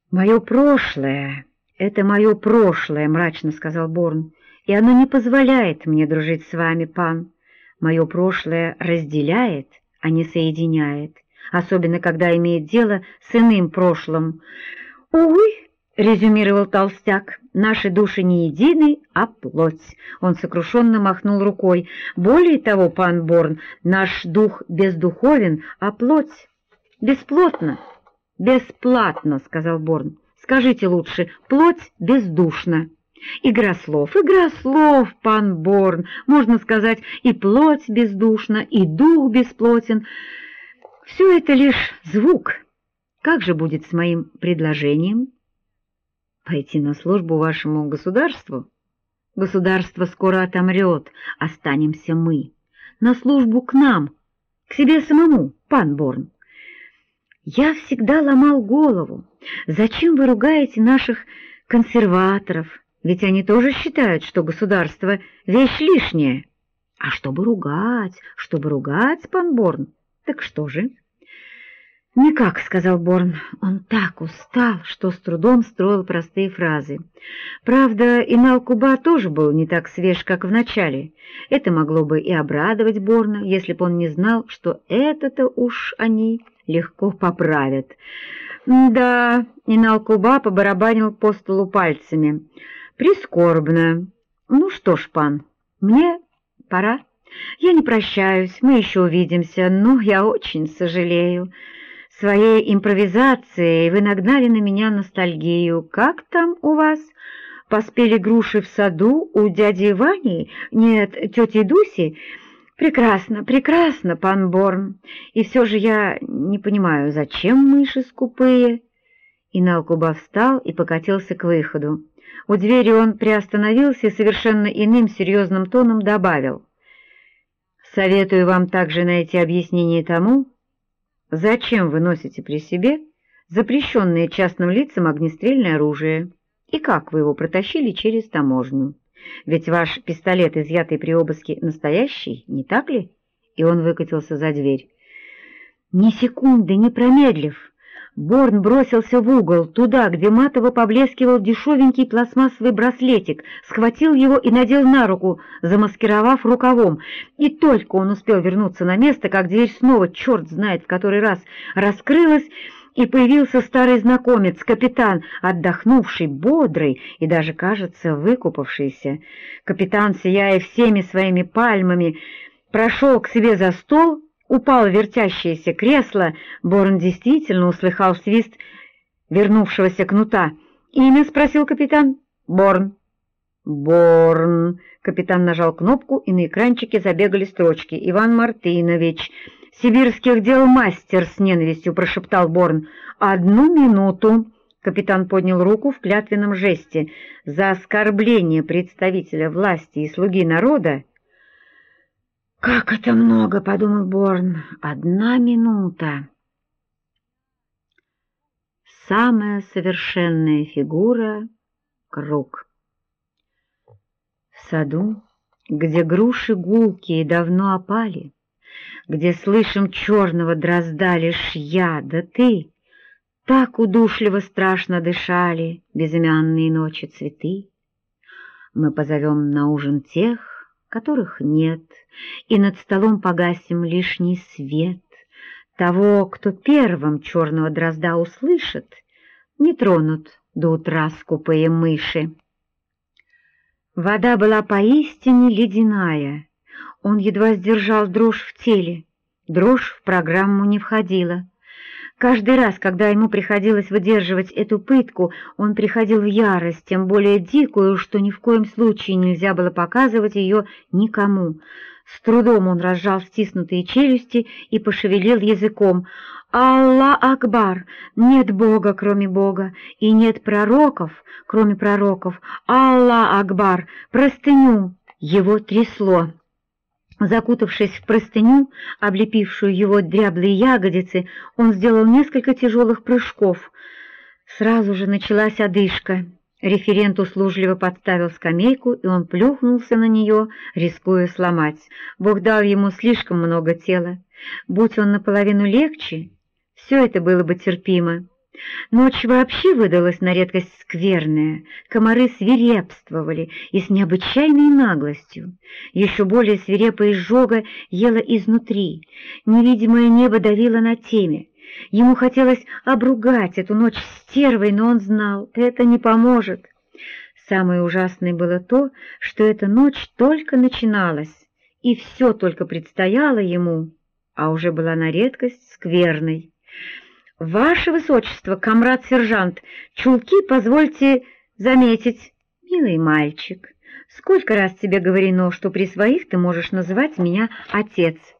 «Мое прошлое — это мое прошлое», — мрачно сказал Борн, — «и оно не позволяет мне дружить с вами, пан. Мое прошлое разделяет, а не соединяет, особенно когда имеет дело с иным прошлым». «Увы», — резюмировал толстяк, — «наши души не едины, а плоть». Он сокрушенно махнул рукой. «Более того, пан Борн, наш дух бездуховен, а плоть бесплотна». «Бесплатно», — сказал Борн. «Скажите лучше, плоть бездушна». «Игра слов, пан Борн. Можно сказать, и плоть бездушна, и дух бесплотен. Все это лишь звук. Как же будет с моим предложением?» «Пойти на службу вашему государству?» «Государство скоро отомрет, останемся мы. На службу к нам, к себе самому, пан Борн». «Я всегда ломал голову. Зачем вы ругаете наших консерваторов? Ведь они тоже считают, что государство — вещь лишняя». «А чтобы ругать, пан Борн, так что же?» «Никак», — сказал Борн. Он так устал, что с трудом строил простые фразы. Правда, Инал-Куба тоже был не так свеж, как в начале. Это могло бы и обрадовать Борна, если бы он не знал, что это-то уж они легко поправят. «Да», — Инал-Куба побарабанил по столу пальцами. «Прискорбно. Ну что ж, пан, мне пора. Я не прощаюсь, мы еще увидимся, но я очень сожалею. Своей импровизацией вы нагнали на меня ностальгию. Как там у вас? Поспели груши в саду у дяди Вани? Нет, тети Дуси? Прекрасно, прекрасно, пан Борн. И все же я не понимаю, зачем мыши скупые?» Инал-Куба встал и покатился к выходу. У двери он приостановился и совершенно иным серьезным тоном добавил: «Советую вам также найти объяснение тому, зачем вы носите при себе запрещенное частным лицам огнестрельное оружие и как вы его протащили через таможню. Ведь ваш пистолет, изъятый при обыске, настоящий, не так ли?» И он выкатился за дверь. Ни секунды не промедлив, Борн бросился в угол, туда, где матово поблескивал дешевенький пластмассовый браслетик, схватил его и надел на руку, замаскировав рукавом. И только он успел вернуться на место, как дверь снова, черт знает в который раз, раскрылась, и появился старый знакомец, капитан, отдохнувший, бодрый и даже, кажется, выкупавшийся. Капитан, сияя всеми своими пальмами, прошел к себе за стол, упал в вертящееся кресло. Борн действительно услыхал свист вернувшегося кнута. «Имя?» — спросил капитан. «Борн». «Борн». Капитан нажал кнопку, и на экранчике забегали строчки. «Иван Мартынович, сибирских дел мастер», — с ненавистью прошептал Борн. «Одну минуту». Капитан поднял руку в клятвенном жесте. «За оскорбление представителя власти и слуги народа». «Как это много!» — подумал Борн. «1 минута!» Самая совершенная фигура — круг. В саду, где груши гулкие давно опали, где слышим черного дрозда лишь я да ты, так удушливо страшно дышали безымянные ночи цветы. Мы позовем на ужин тех, которых нет, и над столом погасим лишний свет. Того, кто первым черного дрозда услышит, не тронут до утра скупые мыши. Вода была поистине ледяная. Он едва сдержал дрожь в теле. Дрожь в программу не входила. Каждый раз, когда ему приходилось выдерживать эту пытку, он приходил в ярость, тем более дикую, что ни в коем случае нельзя было показывать ее никому. С трудом он разжал стиснутые челюсти и пошевелил языком. «Аллах Акбар! Нет Бога, кроме Бога, и нет пророков, кроме пророков! Аллах Акбар! Простыню!» Его трясло. Закутавшись в простыню, облепившую его дряблые ягодицы, он сделал несколько тяжелых прыжков. Сразу же началась одышка. Референт услужливо подставил скамейку, и он плюхнулся на нее, рискуя сломать. Бог дал ему слишком много тела. Будь он наполовину легче, все это было бы терпимо. Ночь вообще выдалась на редкость скверная, комары свирепствовали и с необычайной наглостью. Еще более свирепая изжога ела изнутри, невидимое небо давило на теме. Ему хотелось обругать эту ночь стервой, но он знал, это не поможет. Самое ужасное было то, что эта ночь только начиналась, и все только предстояло ему, а уже была на редкость скверной. «Ваше Высочество, комрад-сержант, чулки позвольте заметить». «Милый мальчик, сколько раз тебе говорено, что при своих ты можешь называть меня отец?»